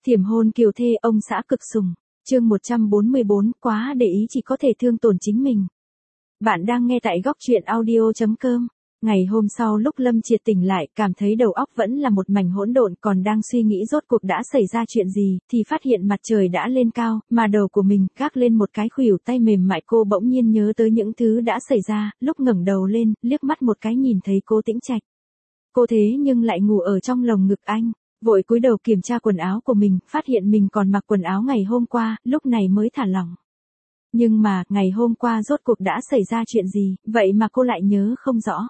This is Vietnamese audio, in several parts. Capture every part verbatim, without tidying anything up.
Thiểm hôn kiều thê ông xã cực sủng. Chương một trăm bốn mươi bốn, quá để ý chỉ có thể thương tổn chính mình. Bạn đang nghe tại góc truyện audio chấm com. Ngày hôm sau lúc Lâm Triệt tỉnh lại, cảm thấy đầu óc vẫn là một mảnh hỗn độn, còn đang suy nghĩ rốt cuộc đã xảy ra chuyện gì, thì phát hiện mặt trời đã lên cao, mà đầu của mình gác lên một cái khuỷu tay mềm mại. Cô bỗng nhiên nhớ tới những thứ đã xảy ra, lúc ngẩng đầu lên, liếc mắt một cái nhìn thấy Cố Tĩnh Trạch. Cô thế nhưng lại ngủ ở trong lồng ngực anh. Vội cúi đầu kiểm tra quần áo của mình, phát hiện mình còn mặc quần áo ngày hôm qua, lúc này mới thả lỏng. Nhưng mà, ngày hôm qua rốt cuộc đã xảy ra chuyện gì, vậy mà cô lại nhớ không rõ.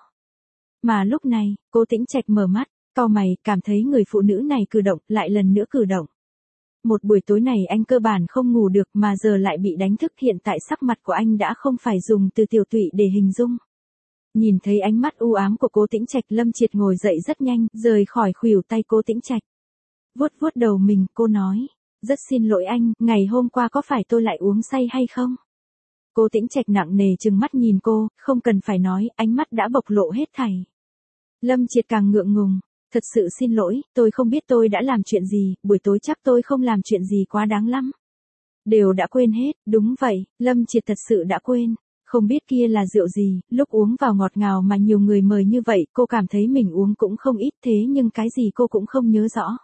Mà lúc này, Cố Tĩnh Trạch mở mắt, cau mày, cảm thấy người phụ nữ này cử động, lại lần nữa cử động. Một buổi tối này anh cơ bản không ngủ được mà giờ lại bị đánh thức, hiện tại sắc mặt của anh đã không phải dùng từ tiều tụy để hình dung. Nhìn thấy ánh mắt u ám của Cố Tĩnh Trạch, Lâm Triệt ngồi dậy rất nhanh, rời khỏi khuỷu tay Cố Tĩnh Trạch. Vuốt vuốt đầu mình, cô nói, rất xin lỗi anh, ngày hôm qua có phải tôi lại uống say hay không? Cố Tĩnh Trạch nặng nề trừng mắt nhìn cô, không cần phải nói, ánh mắt đã bộc lộ hết thảy. Lâm Triệt càng ngượng ngùng, thật sự xin lỗi, tôi không biết tôi đã làm chuyện gì, buổi tối chắc tôi không làm chuyện gì quá đáng lắm. Đều đã quên hết, đúng vậy, Lâm Triệt thật sự đã quên. Không biết kia là rượu gì, lúc uống vào ngọt ngào mà nhiều người mời như vậy, cô cảm thấy mình uống cũng không ít, thế nhưng cái gì cô cũng không nhớ rõ.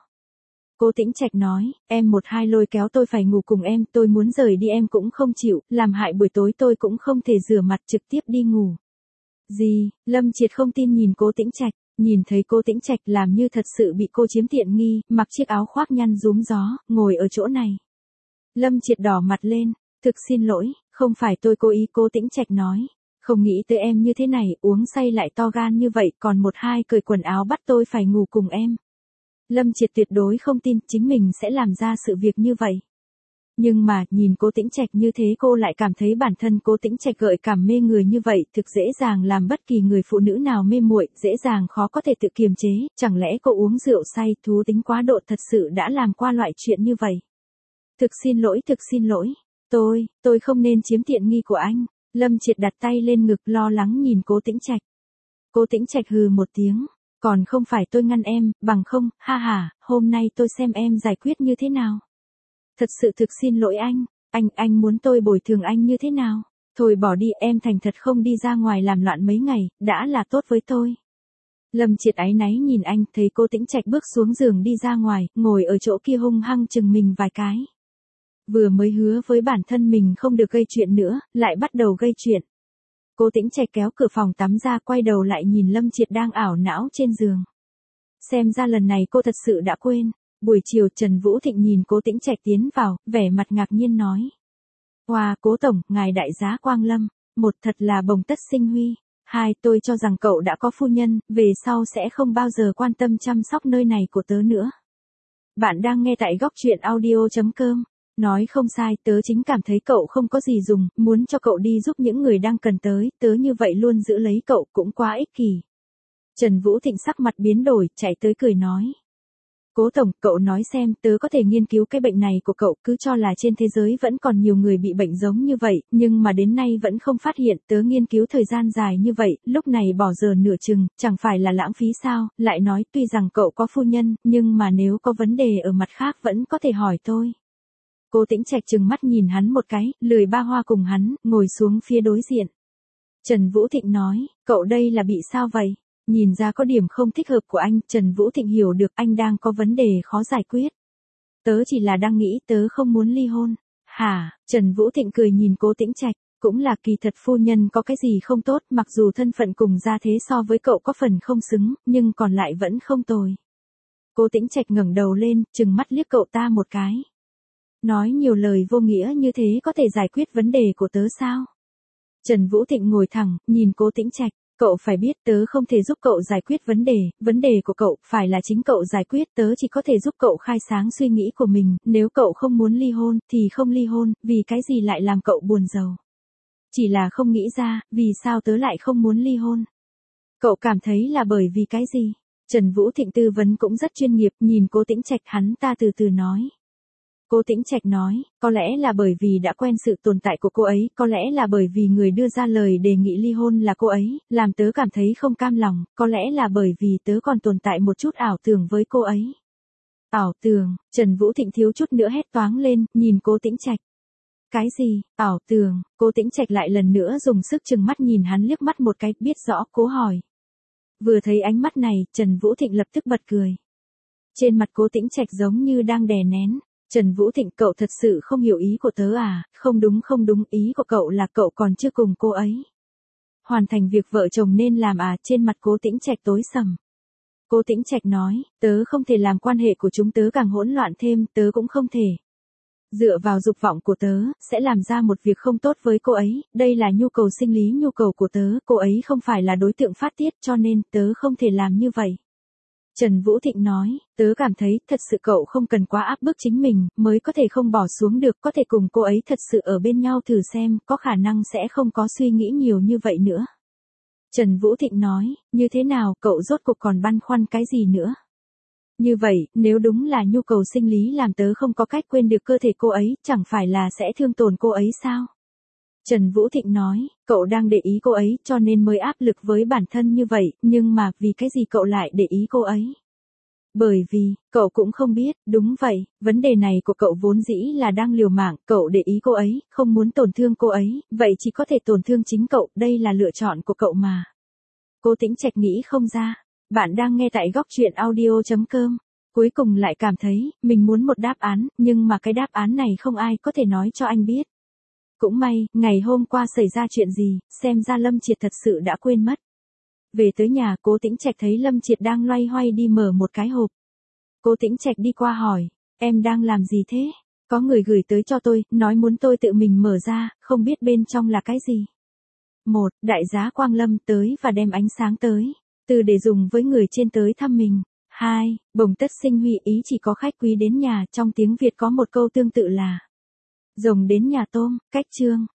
Cố Tĩnh Trạch nói, em một hai lôi kéo tôi phải ngủ cùng em, tôi muốn rời đi em cũng không chịu, làm hại buổi tối tôi cũng không thể rửa mặt trực tiếp đi ngủ. Gì, Lâm Triệt không tin nhìn Cố Tĩnh Trạch, nhìn thấy Cố Tĩnh Trạch làm như thật sự bị cô chiếm tiện nghi, mặc chiếc áo khoác nhăn rúm gió, ngồi ở chỗ này. Lâm Triệt đỏ mặt lên, thực xin lỗi, không phải tôi cố ý. Cố Tĩnh Trạch nói, không nghĩ tới em như thế này, uống say lại to gan như vậy, còn một hai cởi quần áo bắt tôi phải ngủ cùng em. Lâm Triệt tuyệt đối không tin chính mình sẽ làm ra sự việc như vậy. Nhưng mà, nhìn Cố Tĩnh Trạch như thế cô lại cảm thấy bản thân Cố Tĩnh Trạch gợi cảm mê người như vậy, thực dễ dàng làm bất kỳ người phụ nữ nào mê muội, dễ dàng khó có thể tự kiềm chế, chẳng lẽ cô uống rượu say, thú tính quá độ thật sự đã làm qua loại chuyện như vậy. Thực xin lỗi, thực xin lỗi. Tôi, tôi không nên chiếm tiện nghi của anh. Lâm Triệt đặt tay lên ngực lo lắng nhìn Cố Tĩnh Trạch. Cố Tĩnh Trạch hừ một tiếng, còn không phải tôi ngăn em, bằng không, ha ha, hôm nay tôi xem em giải quyết như thế nào. Thật sự thực xin lỗi anh, anh, anh muốn tôi bồi thường anh như thế nào? Thôi bỏ đi, em thành thật không đi ra ngoài làm loạn mấy ngày, đã là tốt với tôi. Lâm Triệt áy náy nhìn anh, thấy Cố Tĩnh Trạch bước xuống giường đi ra ngoài, ngồi ở chỗ kia hung hăng chừng mình vài cái. Vừa mới hứa với bản thân mình không được gây chuyện nữa, lại bắt đầu gây chuyện. Cố Tĩnh Trạch kéo cửa phòng tắm ra, quay đầu lại nhìn Lâm Triệt đang ảo não trên giường. Xem ra lần này cô thật sự đã quên. Buổi chiều Trần Vũ Thịnh nhìn Cố Tĩnh Trạch tiến vào, vẻ mặt ngạc nhiên nói. Wow, Cố Tổng, ngài đại giá quang lâm, một thật là bồng tất sinh huy. Hai, tôi cho rằng cậu đã có phu nhân, về sau sẽ không bao giờ quan tâm chăm sóc nơi này của tớ nữa. Bạn đang nghe tại góc truyện audio chấm com. Nói không sai, tớ chính cảm thấy cậu không có gì dùng, muốn cho cậu đi giúp những người đang cần tới, tớ như vậy luôn giữ lấy cậu cũng quá ích kỷ. Trần Vũ Thịnh sắc mặt biến đổi, chạy tới cười nói. Cố Tổng, cậu nói xem, tớ có thể nghiên cứu cái bệnh này của cậu, cứ cho là trên thế giới vẫn còn nhiều người bị bệnh giống như vậy, nhưng mà đến nay vẫn không phát hiện, tớ nghiên cứu thời gian dài như vậy, lúc này bỏ giờ nửa chừng, chẳng phải là lãng phí sao, lại nói tuy rằng cậu có phu nhân, nhưng mà nếu có vấn đề ở mặt khác vẫn có thể hỏi tôi. Cố Tĩnh Trạch trừng mắt nhìn hắn một cái, lười ba hoa cùng hắn, ngồi xuống phía đối diện. Trần Vũ Thịnh nói, cậu đây là bị sao vậy? Nhìn ra có điểm không thích hợp của anh, Trần Vũ Thịnh hiểu được anh đang có vấn đề khó giải quyết. Tớ chỉ là đang nghĩ tớ không muốn ly hôn. Hả? Trần Vũ Thịnh cười nhìn Cố Tĩnh Trạch, cũng là kỳ thật phu nhân có cái gì không tốt, mặc dù thân phận cùng gia thế so với cậu có phần không xứng, nhưng còn lại vẫn không tồi. Cố Tĩnh Trạch ngẩng đầu lên, trừng mắt liếc cậu ta một cái. Nói nhiều lời vô nghĩa như thế có thể giải quyết vấn đề của tớ sao? Trần Vũ Thịnh ngồi thẳng, nhìn Cố Tĩnh Trạch, cậu phải biết tớ không thể giúp cậu giải quyết vấn đề, vấn đề của cậu phải là chính cậu giải quyết, tớ chỉ có thể giúp cậu khai sáng suy nghĩ của mình, nếu cậu không muốn ly hôn, thì không ly hôn, vì cái gì lại làm cậu buồn rầu? Chỉ là không nghĩ ra, vì sao tớ lại không muốn ly hôn? Cậu cảm thấy là bởi vì cái gì? Trần Vũ Thịnh tư vấn cũng rất chuyên nghiệp, nhìn Cố Tĩnh Trạch hắn ta từ từ nói. Cố Tĩnh Trạch nói, có lẽ là bởi vì đã quen sự tồn tại của cô ấy, có lẽ là bởi vì người đưa ra lời đề nghị ly hôn là cô ấy, làm tớ cảm thấy không cam lòng, có lẽ là bởi vì tớ còn tồn tại một chút ảo tưởng với cô ấy. Ảo tưởng, Trần Vũ Thịnh thiếu chút nữa hét toáng lên, nhìn Cố Tĩnh Trạch. Cái gì, ảo tưởng, Cố Tĩnh Trạch lại lần nữa dùng sức trừng mắt nhìn hắn liếc mắt một cái, biết rõ cố hỏi. Vừa thấy ánh mắt này, Trần Vũ Thịnh lập tức bật cười. Trên mặt Cố Tĩnh Trạch giống như đang đè nén. Trần Vũ Thịnh, cậu thật sự không hiểu ý của tớ à? Không đúng không đúng, ý của cậu là cậu còn chưa cùng cô ấy hoàn thành việc vợ chồng nên làm à? Trên mặt Cố Tĩnh Trạch tối sầm. Cố Tĩnh Trạch nói, tớ không thể làm quan hệ của chúng tớ càng hỗn loạn thêm, tớ cũng không thể dựa vào dục vọng của tớ, sẽ làm ra một việc không tốt với cô ấy, đây là nhu cầu sinh lý nhu cầu của tớ, cô ấy không phải là đối tượng phát tiết cho nên tớ không thể làm như vậy. Trần Vũ Thịnh nói, tớ cảm thấy thật sự cậu không cần quá áp bức chính mình, mới có thể không bỏ xuống được, có thể cùng cô ấy thật sự ở bên nhau thử xem, có khả năng sẽ không có suy nghĩ nhiều như vậy nữa. Trần Vũ Thịnh nói, như thế nào, cậu rốt cuộc còn băn khoăn cái gì nữa? Như vậy, nếu đúng là nhu cầu sinh lý làm tớ không có cách quên được cơ thể cô ấy, chẳng phải là sẽ thương tổn cô ấy sao? Trần Vũ Thịnh nói, cậu đang để ý cô ấy cho nên mới áp lực với bản thân như vậy, nhưng mà vì cái gì cậu lại để ý cô ấy? Bởi vì, cậu cũng không biết, đúng vậy, vấn đề này của cậu vốn dĩ là đang liều mạng, cậu để ý cô ấy, không muốn tổn thương cô ấy, vậy chỉ có thể tổn thương chính cậu, đây là lựa chọn của cậu mà. Cố Tĩnh Trạch nghĩ không ra. Bạn đang nghe tại góc truyện audio chấm com. Cuối cùng lại cảm thấy, mình muốn một đáp án, nhưng mà cái đáp án này không ai có thể nói cho anh biết. Cũng may, ngày hôm qua xảy ra chuyện gì, xem ra Lâm Triệt thật sự đã quên mất. Về tới nhà, Cố Tĩnh Trạch thấy Lâm Triệt đang loay hoay đi mở một cái hộp. Cố Tĩnh Trạch đi qua hỏi, em đang làm gì thế? Có người gửi tới cho tôi, nói muốn tôi tự mình mở ra, không biết bên trong là cái gì. Một, đại giá Quang Lâm tới và đem ánh sáng tới. Từ để dùng với người trên tới thăm mình. Hai, bồng tất sinh huy ý chỉ có khách quý đến nhà, trong tiếng Việt có một câu tương tự là rồng đến nhà tôm, cách chương.